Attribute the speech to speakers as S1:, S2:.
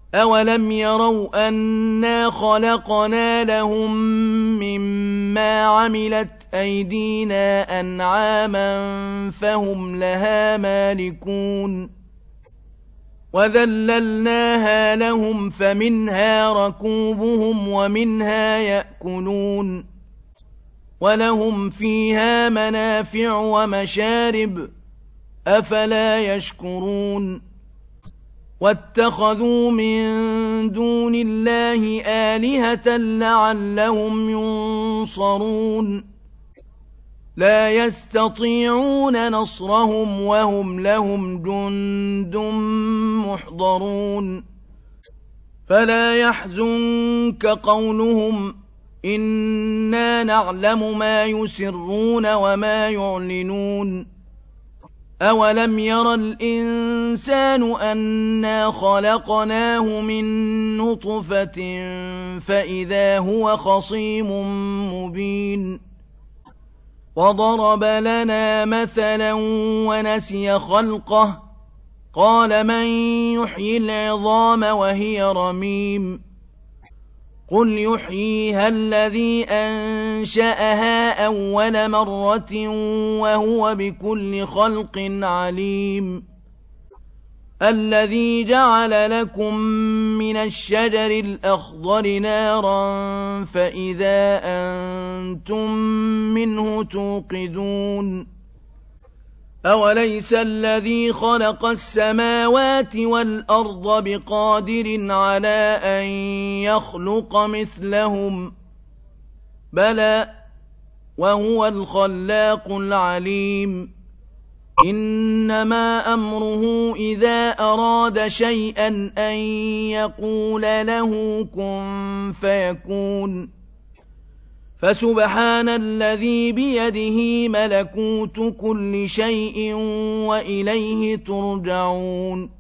S1: أَوَلَمْ يَرَوْا أَنَّا خَلَقْنَا لَهُم مِّمَّا عَمِلَتْ أَيْدِينَا أَنْعَامًا فَهُمْ لَهَا مَالِكُونَ وَذَلَّلْنَاهَا لَهُمْ فَمِنْهَا رَكُوبُهُمْ وَمِنْهَا يَأْكُلُونَ وَلَهُمْ فِيهَا مَنَافِعُ وَمَشَارِبُ ۖ أَفَلَا يَشْكُرُونَ وَاتَّخَذُوا مِن دُونِ اللَّهِ آلِهَةً لَّعَلَّهُمْ يُنصَرُونَ لَا يَسْتَطِيعُونَ نَصْرَهُمْ وَهُمْ لَهُمْ جُندٌ مُّحْضَرُونَ فَلَا يَحْزُنكَ قَوْلُهُمْ إِنَّا نَعْلَمُ مَا يُسِرُّونَ وَمَا يُعْلِنُونَ أَوَلَمْ يَرَ الْإِنسَانُ أَنَّا خَلَقْنَاهُ مِن نُّطْفَةٍ فَإِذَا هُوَ خَصِيمٌ مُّبِينٌ وَضَرَبَ لَنَا مَثَلًا وَنَسِيَ خَلْقَهُ قَالَ مَن يُحْيِي الْعِظَامَ وَهِيَ رَمِيمٌ قُلْ يُحْيِيهَا الَّذِي أَنشَأَهَا أَوَّلَ مَرَّةٍ وَهُوَ بِكُلِّ خَلْقٍ عَلِيمٌ الَّذِي جَعَلَ لَكُم مِّنَ الشَّجَرِ الْأَخْضَرِ نَارًا فَإِذَا أَنتُم مِّنْهُ تُوقِدُونَ أَوَلَيْسَ الَّذِي خَلَقَ السَّمَاوَاتِ وَالْأَرْضَ بِقَادِرٍ عَلَىٰ أَن يَخْلُقَ مِثْلَهُم ۚ بَلَىٰ وَهُوَ الْخَلَّاقُ الْعَلِيمُ إِنَّمَا أَمْرُهُ إِذَا أَرَادَ شَيْئًا أَن يَقُولَ لَهُ كُن فَيَكُونُ فَسُبْحَانَ الَّذِي بِيَدِهِ مَلَكُوتُ كُلِّ شَيْءٍ وَإِلَيْهِ تُرْجَعُونَ